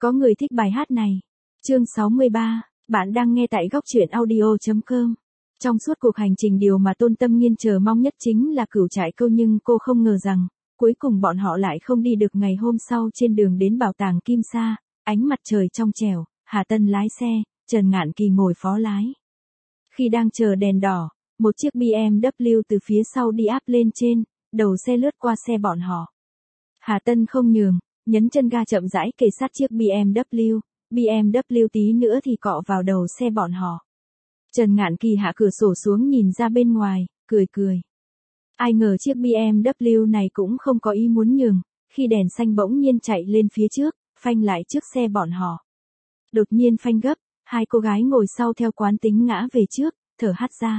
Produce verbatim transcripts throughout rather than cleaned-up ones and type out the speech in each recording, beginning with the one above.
Có người thích bài hát này. Chương sáu mươi ba, bạn đang nghe tại góc truyện audio chấm com. Trong suốt cuộc hành trình điều mà Tôn Tâm Nghiên chờ mong nhất chính là Cửu Trại Câu, nhưng cô không ngờ rằng, cuối cùng bọn họ lại không đi được. Ngày hôm sau trên đường đến bảo tàng Kim Sa, ánh mặt trời trong trẻo, Hà Tân lái xe, Trần Ngạn Kỳ ngồi phó lái. Khi đang chờ đèn đỏ, một chiếc bê em vê từ phía sau đi áp lên trên, đầu xe lướt qua xe bọn họ. Hà Tân không nhường, nhấn chân ga chậm rãi kề sát chiếc bê em vê, bê em vê tí nữa thì cọ vào đầu xe bọn họ. Trần Ngạn Kỳ hạ cửa sổ xuống nhìn ra bên ngoài, cười cười. Ai ngờ chiếc bê em vê này cũng không có ý muốn nhường, khi đèn xanh bỗng nhiên chạy lên phía trước, phanh lại trước xe bọn họ. Đột nhiên phanh gấp, hai cô gái ngồi sau theo quán tính ngã về trước, thở hắt ra.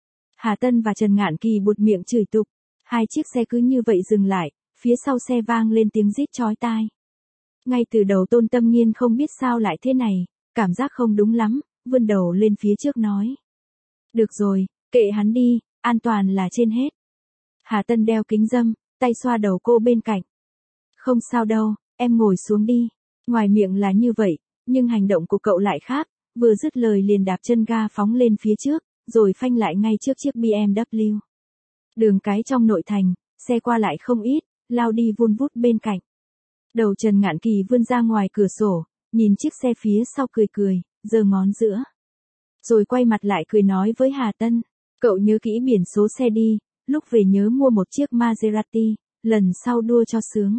Hà Tân và Trần Ngạn Kỳ buột miệng chửi tục, hai chiếc xe cứ như vậy dừng lại, phía sau xe vang lên tiếng rít chói tai. Ngay từ đầu Tôn Tâm Nghiên không biết sao lại thế này, cảm giác không đúng lắm, vươn đầu lên phía trước nói. Được rồi, kệ hắn đi, an toàn là trên hết. Hà Tân đeo kính râm, tay xoa đầu cô bên cạnh. Không sao đâu, em ngồi xuống đi. Ngoài miệng là như vậy, nhưng hành động của cậu lại khác, vừa dứt lời liền đạp chân ga phóng lên phía trước, rồi phanh lại ngay trước chiếc bê em vê. Đường cái trong nội thành, xe qua lại không ít, lao đi vun vút bên cạnh. Đầu Trần Ngạn Kỳ vươn ra ngoài cửa sổ, nhìn chiếc xe phía sau cười cười, giơ ngón giữa. Rồi quay mặt lại cười nói với Hà Tân, cậu nhớ kỹ biển số xe đi, lúc về nhớ mua một chiếc Maserati, lần sau đua cho sướng.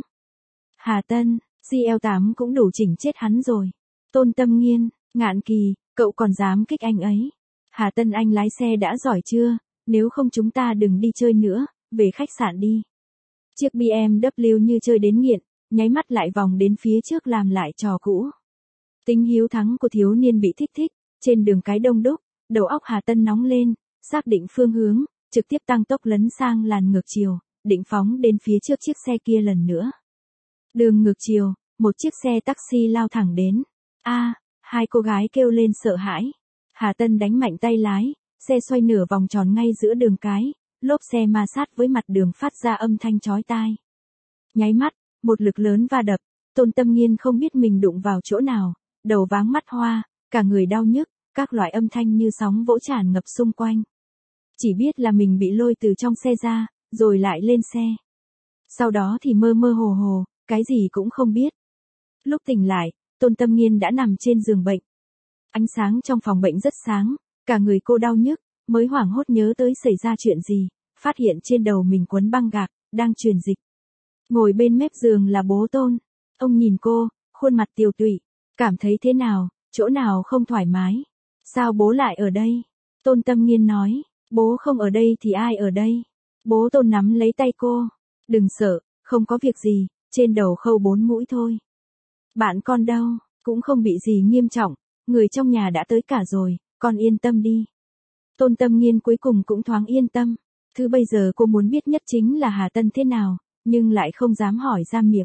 Hà Tân, giê lờ tám cũng đủ chỉnh chết hắn rồi. Tôn Tâm Nghiên, Ngạn Kỳ, cậu còn dám kích anh ấy. Hà Tân, anh lái xe đã giỏi chưa, nếu không chúng ta đừng đi chơi nữa, về khách sạn đi. Chiếc bê em vê như chơi đến nghiện, nháy mắt lại vòng đến phía trước làm lại trò cũ. Tính hiếu thắng của thiếu niên bị kích thích, trên đường cái đông đúc, đầu óc Hà Tân nóng lên, xác định phương hướng, trực tiếp tăng tốc lấn sang làn ngược chiều, định phóng đến phía trước chiếc xe kia lần nữa. Đường ngược chiều, một chiếc xe taxi lao thẳng đến. A, hai cô gái kêu lên sợ hãi. Hà Tân đánh mạnh tay lái, xe xoay nửa vòng tròn ngay giữa đường cái, lốp xe ma sát với mặt đường phát ra âm thanh chói tai. Nháy mắt, một lực lớn va đập, Tôn Tâm Nghiên không biết mình đụng vào chỗ nào, đầu váng mắt hoa, cả người đau nhức, các loại âm thanh như sóng vỗ tràn ngập xung quanh. Chỉ biết là mình bị lôi từ trong xe ra, rồi lại lên xe. Sau đó thì mơ mơ hồ hồ, cái gì cũng không biết. Lúc tỉnh lại, Tôn Tâm Nghiên đã nằm trên giường bệnh. Ánh sáng trong phòng bệnh rất sáng, cả người cô đau nhức, mới hoảng hốt nhớ tới xảy ra chuyện gì, phát hiện trên đầu mình quấn băng gạc, đang truyền dịch. Ngồi bên mép giường là bố Tôn. Ông nhìn cô, khuôn mặt tiều tụy, cảm thấy thế nào, chỗ nào không thoải mái. Sao bố lại ở đây? Tôn Tâm Nghiên nói, bố không ở đây thì ai ở đây? Bố Tôn nắm lấy tay cô. Đừng sợ, không có việc gì, trên đầu khâu bốn mũi thôi. Bạn con đâu, cũng không bị gì nghiêm trọng, người trong nhà đã tới cả rồi, con yên tâm đi. Tôn Tâm Nghiên cuối cùng cũng thoáng yên tâm. Thứ bây giờ cô muốn biết nhất chính là Hà Tân thế nào, nhưng lại không dám hỏi ra miệng.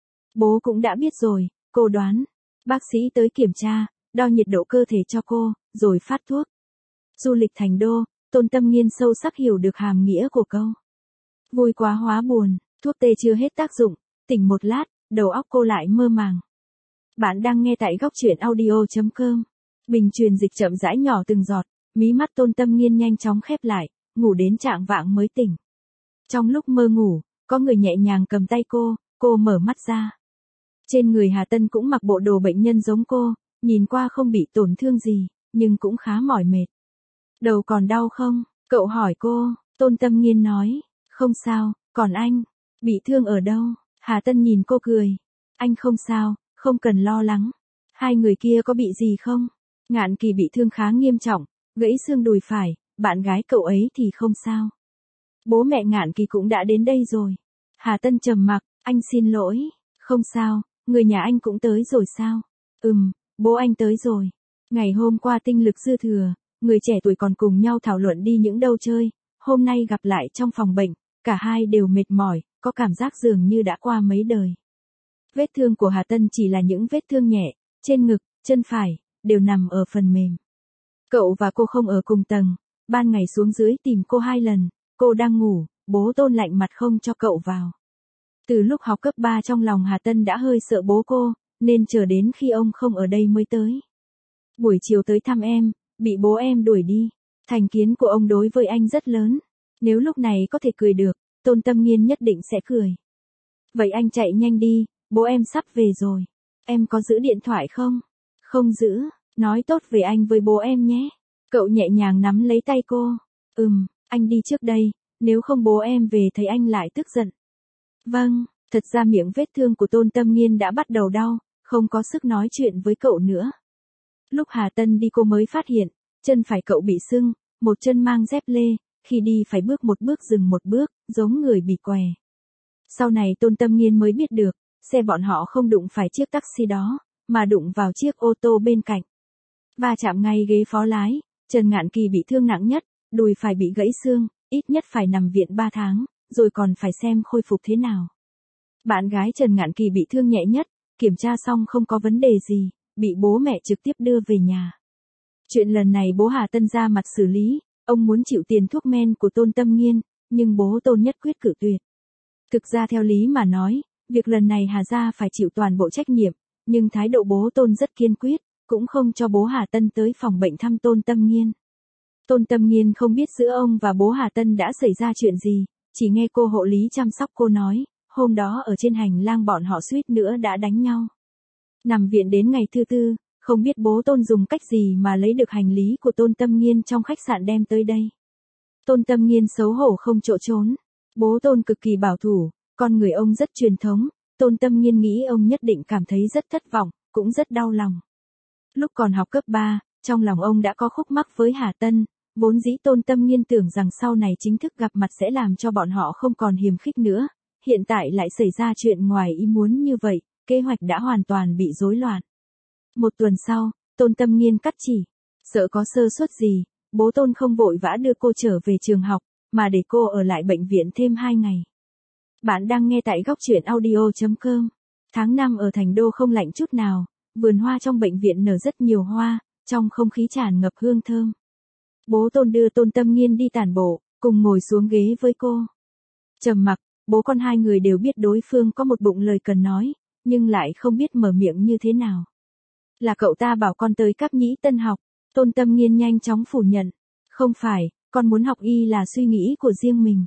Bố cũng đã biết rồi, cô đoán. Bác sĩ tới kiểm tra, đo nhiệt độ cơ thể cho cô, rồi phát thuốc. Du lịch thành đô, Tôn Tâm Nghiên sâu sắc hiểu được hàm nghĩa của câu. Vui quá hóa buồn, thuốc tê chưa hết tác dụng, tỉnh một lát, đầu óc cô lại mơ màng. Bạn đang nghe tại góc truyện audio chấm com. Bình truyền dịch chậm rãi nhỏ từng giọt, mí mắt Tôn Tâm Nghiên nhanh chóng khép lại, ngủ đến trạng vạng mới tỉnh. Trong lúc mơ ngủ, có người nhẹ nhàng cầm tay cô, cô mở mắt ra. Trên người Hà Tân cũng mặc bộ đồ bệnh nhân giống cô, nhìn qua không bị tổn thương gì, nhưng cũng khá mỏi mệt. Đầu còn đau không? Cậu hỏi cô. Tôn Tâm Nghiên nói, không sao, còn anh, bị thương ở đâu? Hà Tân nhìn cô cười. Anh không sao, không cần lo lắng. Hai người kia có bị gì không? Ngạn Kỳ bị thương khá nghiêm trọng, gãy xương đùi phải, bạn gái cậu ấy thì không sao. Bố mẹ Ngạn Kỳ cũng đã đến đây rồi. Hà Tân trầm mặc, anh xin lỗi. Không sao, người nhà anh cũng tới rồi sao? Ừm, bố anh tới rồi. Ngày hôm qua tinh lực dư thừa, người trẻ tuổi còn cùng nhau thảo luận đi những đâu chơi, hôm nay gặp lại trong phòng bệnh, cả hai đều mệt mỏi, có cảm giác dường như đã qua mấy đời. Vết thương của Hà Tân chỉ là những vết thương nhẹ, trên ngực, chân phải, đều nằm ở phần mềm. Cậu và cô không ở cùng tầng, ban ngày xuống dưới tìm cô hai lần, cô đang ngủ, bố Tôn lạnh mặt không cho cậu vào. Từ lúc học cấp ba trong lòng Hà Tân đã hơi sợ bố cô, nên chờ đến khi ông không ở đây mới tới. Buổi chiều tới thăm em, bị bố em đuổi đi. Thành kiến của ông đối với anh rất lớn. Nếu lúc này có thể cười được, Tôn Tâm Nghiên nhất định sẽ cười. Vậy anh chạy nhanh đi, bố em sắp về rồi. Em có giữ điện thoại không? Không giữ, nói tốt về anh với bố em nhé. Cậu nhẹ nhàng nắm lấy tay cô. Ừm, anh đi trước đây, nếu không bố em về thấy anh lại tức giận. Vâng, thật ra miệng vết thương của Tôn Tâm Nghiên đã bắt đầu đau, không có sức nói chuyện với cậu nữa. Lúc Hà Tân đi cô mới phát hiện, chân phải cậu bị sưng, một chân mang dép lê, khi đi phải bước một bước dừng một bước, giống người bị què. Sau này Tôn Tâm Nghiên mới biết được, xe bọn họ không đụng phải chiếc taxi đó, mà đụng vào chiếc ô tô bên cạnh. Va chạm ngay ghế phó lái, Trần Ngạn Kỳ bị thương nặng nhất, đùi phải bị gãy xương, ít nhất phải nằm viện ba tháng, rồi còn phải xem khôi phục thế nào. Bạn gái Trần Ngạn Kỳ bị thương nhẹ nhất, kiểm tra xong không có vấn đề gì, bị bố mẹ trực tiếp đưa về nhà. Chuyện lần này bố Hà Tân ra mặt xử lý, ông muốn chịu tiền thuốc men của Tôn Tâm Nghiên, nhưng bố Tôn nhất quyết cự tuyệt. Thực ra theo lý mà nói, việc lần này Hà gia phải chịu toàn bộ trách nhiệm, nhưng thái độ bố Tôn rất kiên quyết, cũng không cho bố Hà Tân tới phòng bệnh thăm Tôn Tâm Nghiên. Tôn Tâm Nghiên không biết giữa ông và bố Hà Tân đã xảy ra chuyện gì, chỉ nghe cô hộ lý chăm sóc cô nói, hôm đó ở trên hành lang bọn họ suýt nữa đã đánh nhau. Nằm viện đến ngày thứ tư, không biết bố Tôn dùng cách gì mà lấy được hành lý của Tôn Tâm Nghiên trong khách sạn đem tới đây. Tôn Tâm Nghiên xấu hổ không chỗ trốn. Bố Tôn cực kỳ bảo thủ, con người ông rất truyền thống, Tôn Tâm Nghiên nghĩ ông nhất định cảm thấy rất thất vọng, cũng rất đau lòng. Lúc còn học cấp ba, trong lòng ông đã có khúc mắc với Hà Tân, vốn dĩ Tôn Tâm Nghiên tưởng rằng sau này chính thức gặp mặt sẽ làm cho bọn họ không còn hiềm khích nữa, hiện tại lại xảy ra chuyện ngoài ý muốn như vậy, kế hoạch đã hoàn toàn bị rối loạn. Một tuần sau, Tôn Tâm Nghiên cắt chỉ, sợ có sơ suất gì, bố Tôn không vội vã đưa cô trở về trường học, mà để cô ở lại bệnh viện thêm hai ngày. Bạn đang nghe tại góc truyện audio chấm com. Tháng năm ở Thành Đô không lạnh chút nào, vườn hoa trong bệnh viện nở rất nhiều hoa, trong không khí tràn ngập hương thơm. Bố Tôn đưa Tôn Tâm Nghiên đi tản bộ, cùng ngồi xuống ghế với cô. Trầm mặc, bố con hai người đều biết đối phương có một bụng lời cần nói, nhưng lại không biết mở miệng như thế nào. Là cậu ta bảo con tới Cáp Nhĩ Tân học, Tôn Tâm Nghiên nhanh chóng phủ nhận. Không phải, con muốn học y là suy nghĩ của riêng mình.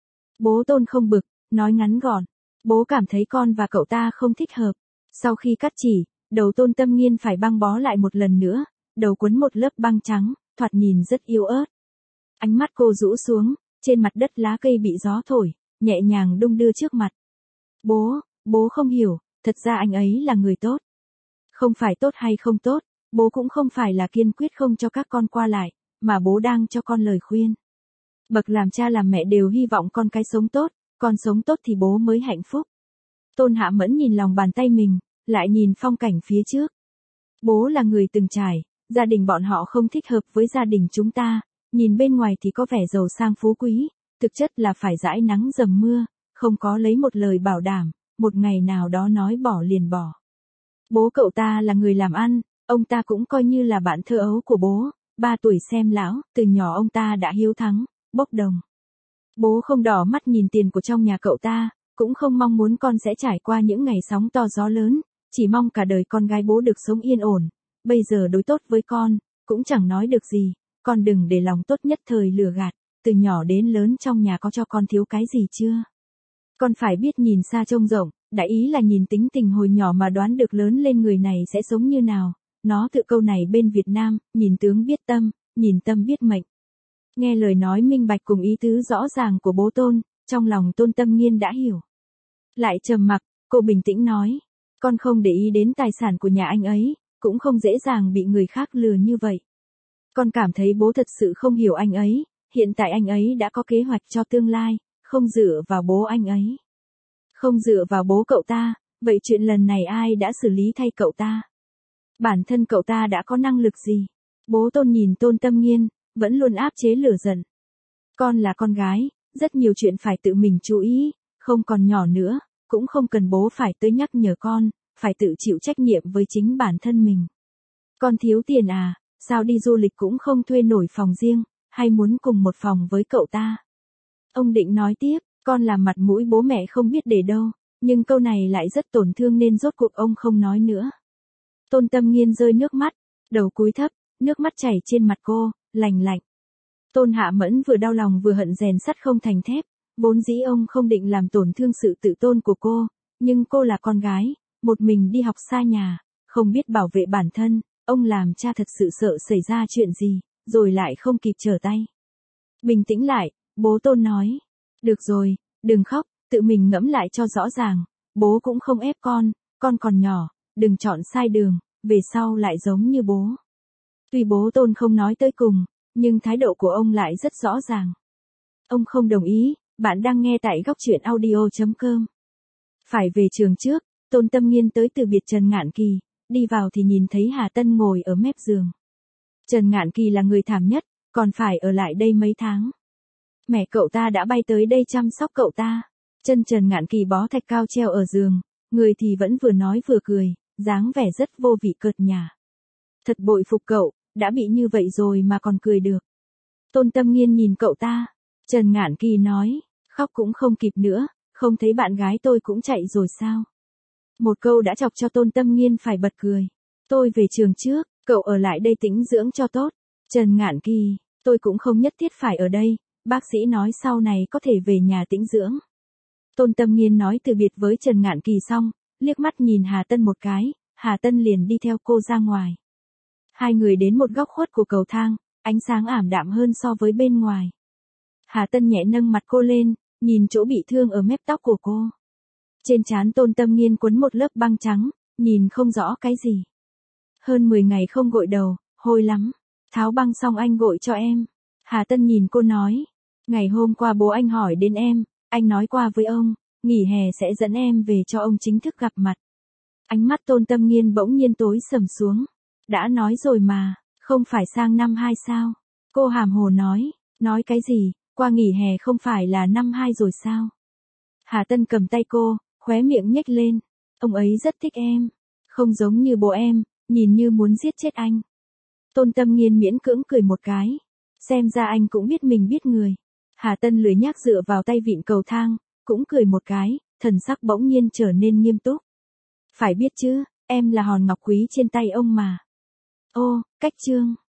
Bố Tôn không bực, nói ngắn gọn. Bố cảm thấy con và cậu ta không thích hợp. Sau khi cắt chỉ, đầu Tôn Tâm Nghiên phải băng bó lại một lần nữa, đầu quấn một lớp băng trắng, thoạt nhìn rất yếu ớt. Ánh mắt cô rũ xuống, trên mặt đất lá cây bị gió thổi, nhẹ nhàng đung đưa trước mặt. Bố, bố không hiểu, thật ra anh ấy là người tốt. Không phải tốt hay không tốt, bố cũng không phải là kiên quyết không cho các con qua lại, mà bố đang cho con lời khuyên. Bậc làm cha làm mẹ đều hy vọng con cái sống tốt, con sống tốt thì bố mới hạnh phúc. Tôn Hạ Mẫn nhìn lòng bàn tay mình, lại nhìn phong cảnh phía trước. Bố là người từng trải, gia đình bọn họ không thích hợp với gia đình chúng ta, nhìn bên ngoài thì có vẻ giàu sang phú quý, thực chất là phải dãi nắng dầm mưa, không có lấy một lời bảo đảm, một ngày nào đó nói bỏ liền bỏ. Bố cậu ta là người làm ăn, ông ta cũng coi như là bạn thơ ấu của bố, ba tuổi xem lão, từ nhỏ ông ta đã hiếu thắng, bốc đồng. Bố không đỏ mắt nhìn tiền của trong nhà cậu ta, cũng không mong muốn con sẽ trải qua những ngày sóng to gió lớn, chỉ mong cả đời con gái bố được sống yên ổn. Bây giờ đối tốt với con, cũng chẳng nói được gì, con đừng để lòng tốt nhất thời lừa gạt, từ nhỏ đến lớn trong nhà có cho con thiếu cái gì chưa? Con phải biết nhìn xa trông rộng, đại ý là nhìn tính tình hồi nhỏ mà đoán được lớn lên người này sẽ sống như nào. Nó tự câu này bên Việt Nam, nhìn tướng biết tâm, nhìn tâm biết mệnh. Nghe lời nói minh bạch cùng ý tứ rõ ràng của bố Tôn, trong lòng Tôn Tâm Nghiên đã hiểu. Lại trầm mặc, cô bình tĩnh nói, con không để ý đến tài sản của nhà anh ấy, cũng không dễ dàng bị người khác lừa như vậy. Con cảm thấy bố thật sự không hiểu anh ấy, hiện tại anh ấy đã có kế hoạch cho tương lai, không dựa vào bố anh ấy. Không dựa vào bố cậu ta, vậy chuyện lần này ai đã xử lý thay cậu ta? Bản thân cậu ta đã có năng lực gì? Bố Tôn nhìn Tôn Tâm Nghiên, vẫn luôn áp chế lửa giận. Con là con gái, rất nhiều chuyện phải tự mình chú ý, không còn nhỏ nữa, cũng không cần bố phải tới nhắc nhở con, phải tự chịu trách nhiệm với chính bản thân mình. Con thiếu tiền à, sao đi du lịch cũng không thuê nổi phòng riêng, hay muốn cùng một phòng với cậu ta? Ông định nói tiếp, con làm mặt mũi bố mẹ không biết để đâu, nhưng câu này lại rất tổn thương nên rốt cuộc ông không nói nữa. Tôn Tâm Nghiên rơi nước mắt, đầu cúi thấp, nước mắt chảy trên mặt cô, lành lạnh. Tôn Hạ Mẫn vừa đau lòng vừa hận rèn sắt không thành thép, vốn dĩ ông không định làm tổn thương sự tự tôn của cô, nhưng cô là con gái, một mình đi học xa nhà, không biết bảo vệ bản thân, ông làm cha thật sự sợ xảy ra chuyện gì, rồi lại không kịp trở tay. Bình tĩnh lại, bố Tôn nói, được rồi, đừng khóc, tự mình ngẫm lại cho rõ ràng, bố cũng không ép con, con còn nhỏ, đừng chọn sai đường, về sau lại giống như bố. Tuy bố Tôn không nói tới cùng, nhưng thái độ của ông lại rất rõ ràng. Ông không đồng ý, bạn đang nghe tại góc truyện audio chấm com. Phải về trường trước, Tôn Tâm Nghiên tới từ biệt Trần Ngạn Kỳ, đi vào thì nhìn thấy Hà Tân ngồi ở mép giường. Trần Ngạn Kỳ là người thảm nhất, còn phải ở lại đây mấy tháng. Mẹ cậu ta đã bay tới đây chăm sóc cậu ta. Chân Trần Ngạn Kỳ bó thạch cao treo ở giường, người thì vẫn vừa nói vừa cười, dáng vẻ rất vô vị cợt nhả. Thật bội phục cậu, đã bị như vậy rồi mà còn cười được. Tôn Tâm Nghiên nhìn cậu ta. Trần Ngạn Kỳ nói, khóc cũng không kịp nữa, không thấy bạn gái tôi cũng chạy rồi sao? Một câu đã chọc cho Tôn Tâm Nghiên phải bật cười. Tôi về trường trước, cậu ở lại đây tĩnh dưỡng cho tốt. Trần Ngạn Kỳ, tôi cũng không nhất thiết phải ở đây, bác sĩ nói sau này có thể về nhà tĩnh dưỡng. Tôn Tâm Nghiên nói từ biệt với Trần Ngạn Kỳ xong, liếc mắt nhìn Hà Tân một cái, Hà Tân liền đi theo cô ra ngoài. Hai người đến một góc khuất của cầu thang, ánh sáng ảm đạm hơn so với bên ngoài. Hà Tân nhẹ nâng mặt cô lên, nhìn chỗ bị thương ở mép tóc của cô. Trên trán Tôn Tâm Nghiên quấn một lớp băng trắng, nhìn không rõ cái gì. Hơn mười ngày không gội đầu, hôi lắm. Tháo băng xong anh gội cho em. Hà Tân nhìn cô nói. Ngày hôm qua bố anh hỏi đến em, anh nói qua với ông, nghỉ hè sẽ dẫn em về cho ông chính thức gặp mặt. Ánh mắt Tôn Tâm Nghiên bỗng nhiên tối sầm xuống. Đã nói rồi mà, không phải sang năm hai sao? Cô hàm hồ nói, nói cái gì, qua nghỉ hè không phải là năm hai rồi sao? Hà Tân cầm tay cô, khóe miệng nhếch lên. Ông ấy rất thích em. Không giống như bố em, nhìn như muốn giết chết anh. Tôn Tâm Nghiên miễn cưỡng cười một cái. Xem ra anh cũng biết mình biết người. Hà Tân lười nhác dựa vào tay vịn cầu thang, cũng cười một cái, thần sắc bỗng nhiên trở nên nghiêm túc. Phải biết chứ, em là hòn ngọc quý trên tay ông mà. Ô, cách chương.